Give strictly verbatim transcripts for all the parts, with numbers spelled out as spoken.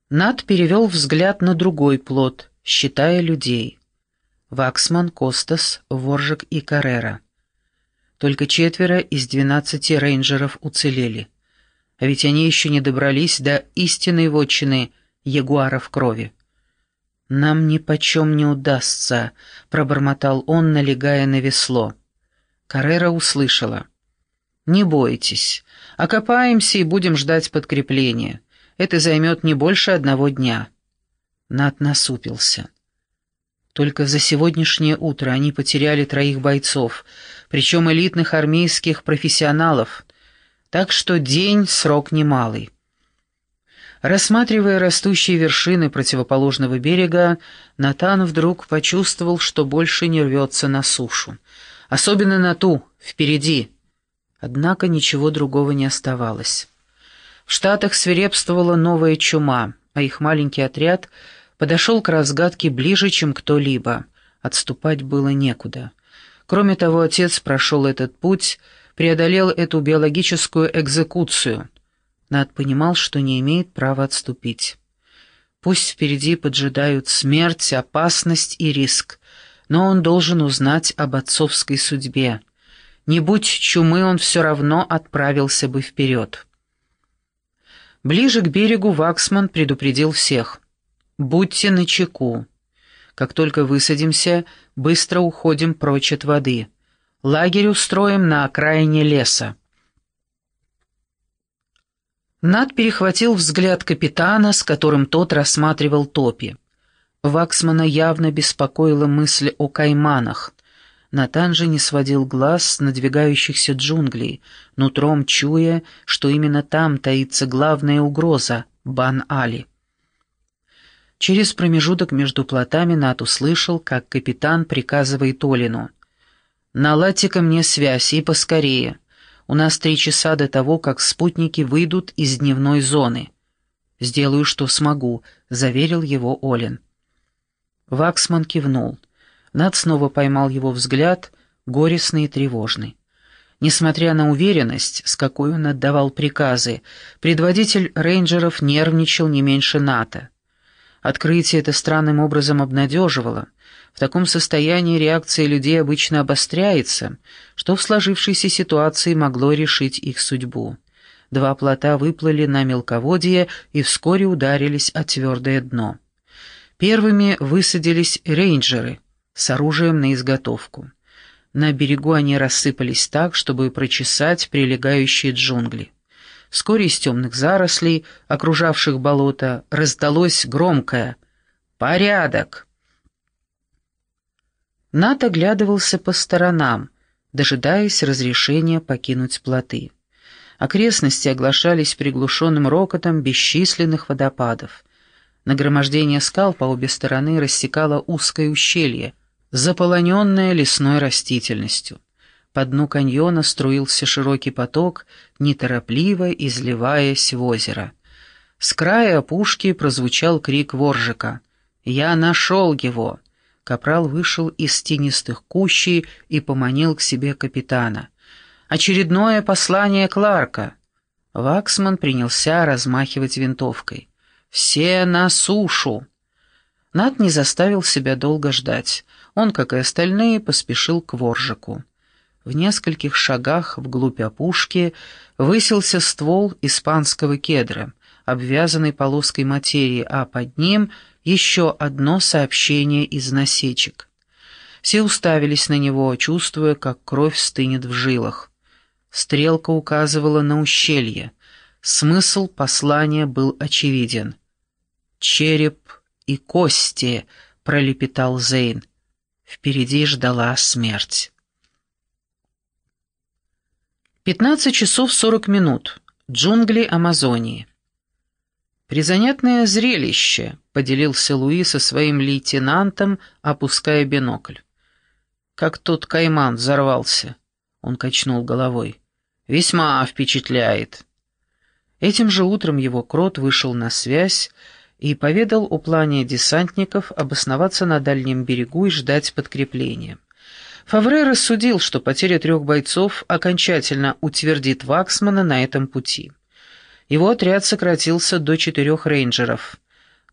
Нат перевел взгляд на другой плот, считая людей. Ваксман, Костас, Воржик и Каррера. Только четверо из двенадцати рейнджеров уцелели. А ведь они еще не добрались до истинной вотчины ягуара в крови. «Нам нипочем не удастся», — пробормотал он, налегая на весло. Каррера услышала. «Не бойтесь. Окопаемся и будем ждать подкрепления. Это займет не больше одного дня». Нат насупился. Только за сегодняшнее утро они потеряли троих бойцов, причем элитных армейских профессионалов, так что день — срок немалый. Рассматривая растущие вершины противоположного берега, Натан вдруг почувствовал, что больше не рвется на сушу. Особенно на ту, впереди. Однако ничего другого не оставалось. В Штатах свирепствовала новая чума, а их маленький отряд подошел к разгадке ближе, чем кто-либо. Отступать было некуда. Кроме того, отец прошел этот путь, преодолел эту биологическую экзекуцию. Нат понимал, что не имеет права отступить. Пусть впереди поджидают смерть, опасность и риск, но он должен узнать об отцовской судьбе. Не будь чумы, он все равно отправился бы вперед. Ближе к берегу Ваксман предупредил всех. «Будьте начеку. Как только высадимся, быстро уходим прочь от воды. Лагерь устроим на окраине леса». Нат перехватил взгляд капитана, с которым тот рассматривал топи. Ваксмана явно беспокоила мысль о кайманах. Натан же не сводил глаз с надвигающихся джунглей, нутром чуя, что именно там таится главная угроза — Бан-Али. Через промежуток между плотами Нат услышал, как капитан приказывает Олину: «Наладьте-ка мне связь и поскорее. У нас три часа до того, как спутники выйдут из дневной зоны». «Сделаю, что смогу», — заверил его Олин. Ваксман кивнул. Нат снова поймал его взгляд, горестный и тревожный. Несмотря на уверенность, с какой он отдавал приказы, предводитель рейнджеров нервничал не меньше Ната. Открытие это странным образом обнадеживало. В таком состоянии реакция людей обычно обостряется, что в сложившейся ситуации могло решить их судьбу. Два плота выплыли на мелководье и вскоре ударились о твердое дно. Первыми высадились рейнджеры с оружием на изготовку. На берегу они рассыпались так, чтобы прочесать прилегающие джунгли. Вскоре из темных зарослей, окружавших болото, раздалось громкое «Порядок!». Нат оглядывался по сторонам, дожидаясь разрешения покинуть плоты. Окрестности оглашались приглушенным рокотом бесчисленных водопадов. Нагромождение скал по обе стороны рассекало узкое ущелье, заполоненное лесной растительностью. По дну каньона струился широкий поток, неторопливо изливаясь в озеро. С края опушки прозвучал крик Воржика: «Я нашел его!» Капрал вышел из тенистых кущей и поманил к себе капитана. «Очередное послание Кларка!» Ваксман принялся размахивать винтовкой. «Все на сушу!» Нат не заставил себя долго ждать. Он, как и остальные, поспешил к Воржику. В нескольких шагах вглубь опушки высился ствол испанского кедра, обвязанный полоской материи, а под ним еще одно сообщение из насечек. Все уставились на него, чувствуя, как кровь стынет в жилах. Стрелка указывала на ущелье. Смысл послания был очевиден. «Череп и кости», — пролепетал Зейн. Впереди ждала смерть. пятнадцать часов сорок минут. Джунгли Амазонии. «Призанятное зрелище», — поделился Луи со своим лейтенантом, опуская бинокль. «Как тот кайман взорвался», — он качнул головой. «Весьма впечатляет». Этим же утром его крот вышел на связь и поведал о плане десантников обосноваться на дальнем берегу и ждать подкрепления. Фавре рассудил, что потеря трех бойцов окончательно утвердит Ваксмана на этом пути. Его отряд сократился до четырех рейнджеров.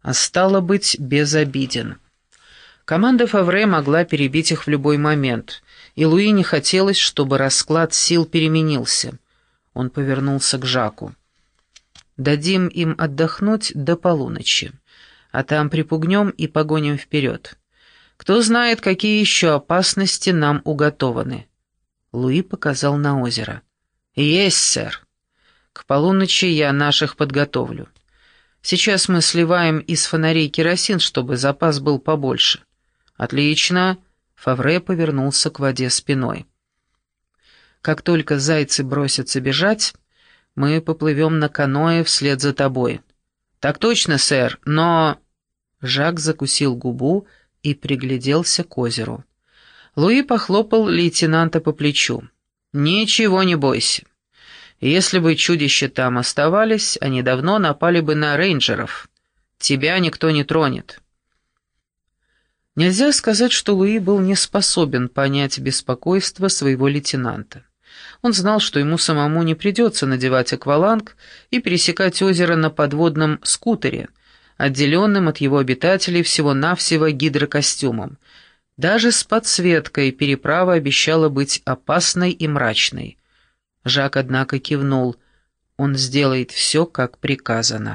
а стало быть, безобиден. Команда Фавре могла перебить их в любой момент, и Луи не хотелось, чтобы расклад сил переменился. Он повернулся к Жаку. «Дадим им отдохнуть до полуночи, а там припугнем и погоним вперед. Кто знает, какие еще опасности нам уготованы». Луи показал на озеро. «Есть, сэр. К полуночи я наших подготовлю. Сейчас мы сливаем из фонарей керосин, чтобы запас был побольше». «Отлично!» — Фавре повернулся к воде спиной. «Как только зайцы бросятся бежать, мы поплывем на каноэ вслед за тобой». «Так точно, сэр, но...» Жак закусил губу и пригляделся к озеру. Луи похлопал лейтенанта по плечу. «Ничего не бойся. Если бы чудища там оставались, они давно напали бы на рейнджеров. Тебя никто не тронет». Нельзя сказать, что Луи был не способен понять беспокойство своего лейтенанта. Он знал, что ему самому не придется надевать акваланг и пересекать озеро на подводном скутере, отделенным от его обитателей всего-навсего гидрокостюмом. Даже с подсветкой переправа обещала быть опасной и мрачной. Жак, однако, кивнул. Он сделает все, как приказано.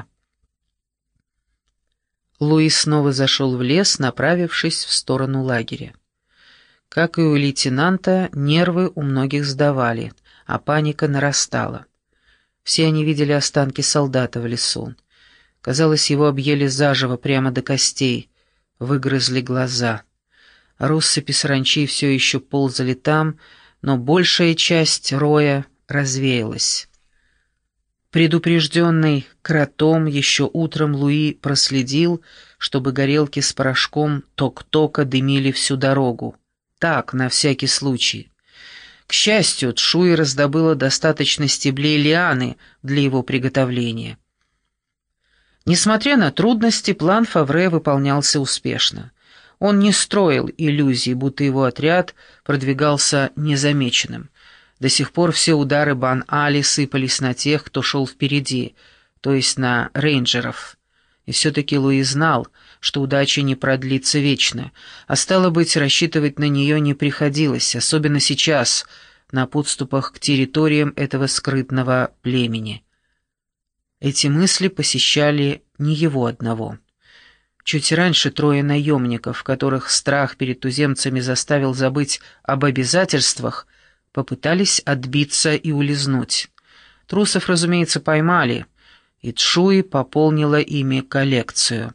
Луи снова зашел в лес, направившись в сторону лагеря. Как и у лейтенанта, нервы у многих сдавали, а паника нарастала. Все они видели останки солдата в лесу. Казалось, его объели заживо прямо до костей, выгрызли глаза. Россыпи саранчи все еще ползали там, но большая часть роя развеялась. Предупрежденный кротом, еще утром Луи проследил, чтобы горелки с порошком ток-тока дымили всю дорогу. Так, на всякий случай. К счастью, Тшуи раздобыла достаточно стеблей лианы для его приготовления. Несмотря на трудности, план Фавре выполнялся успешно. Он не строил иллюзий, будто его отряд продвигался незамеченным. До сих пор все удары Бан-Али сыпались на тех, кто шел впереди, то есть на рейнджеров. И все-таки Луи знал, что удача не продлится вечно, а стало быть, рассчитывать на нее не приходилось, особенно сейчас, на подступах к территориям этого скрытного племени. Эти мысли посещали не его одного. Чуть раньше трое наемников, которых страх перед туземцами заставил забыть об обязательствах, попытались отбиться и улизнуть. Трусов, разумеется, поймали, и Тшуи пополнила ими коллекцию.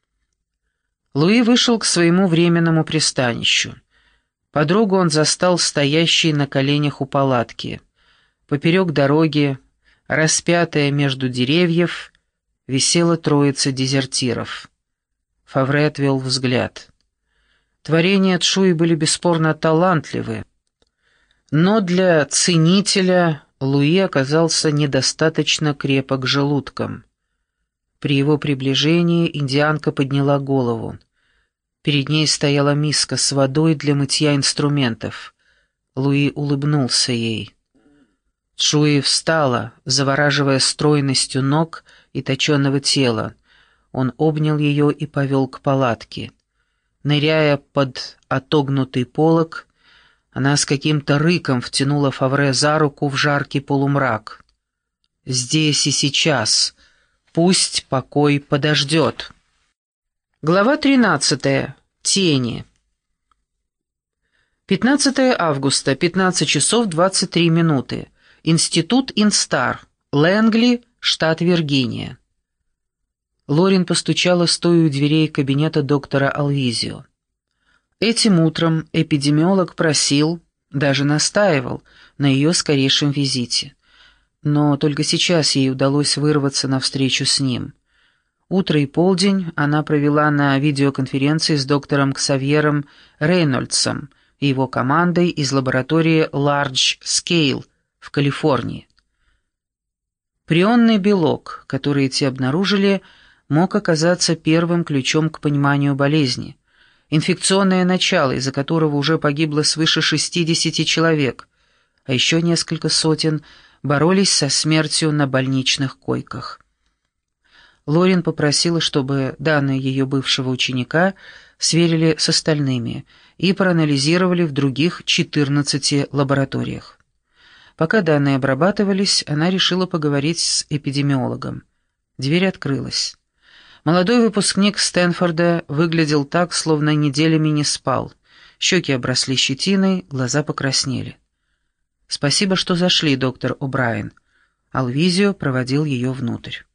Луи вышел к своему временному пристанищу. Подругу он застал стоящей на коленях у палатки. Поперек дороги, распятая между деревьев, висела троица дезертиров. Фавре отвел взгляд. Творения Тшуи были бесспорно талантливы, но для ценителя Луи оказался недостаточно крепок желудком. При его приближении индианка подняла голову. Перед ней стояла миска с водой для мытья инструментов. Луи улыбнулся ей. Тшуи встала, завораживая стройностью ног и точенного тела. Он обнял ее и повел к палатке. Ныряя под отогнутый полог, она с каким-то рыком втянула Фавре за руку в жаркий полумрак. «Здесь и сейчас. Пусть покой подождет». Глава тринадцатая. Тени. пятнадцатое августа, пятнадцать часов двадцать три минуты. Институт Инстар, Лэнгли, штат Виргиния. Лорин постучала, стоя у дверей кабинета доктора Алвизио. Этим утром эпидемиолог просил, даже настаивал, на ее скорейшем визите. Но только сейчас ей удалось вырваться навстречу с ним. Утро и полдень она провела на видеоконференции с доктором Ксавьером Рейнольдсом и его командой из лаборатории Large Scale в Калифорнии. Прионный белок, который эти обнаружили, мог оказаться первым ключом к пониманию болезни. Инфекционное начало, из-за которого уже погибло свыше шестидесяти человек, а еще несколько сотен боролись со смертью на больничных койках. Лорин попросила, чтобы данные ее бывшего ученика сверили с остальными и проанализировали в других четырнадцати лабораториях. Пока данные обрабатывались, она решила поговорить с эпидемиологом. Дверь открылась. Молодой выпускник Стэнфорда выглядел так, словно неделями не спал. Щеки обросли щетиной, глаза покраснели. «Спасибо, что зашли, доктор О'Брайен». Алвизио проводил ее внутрь.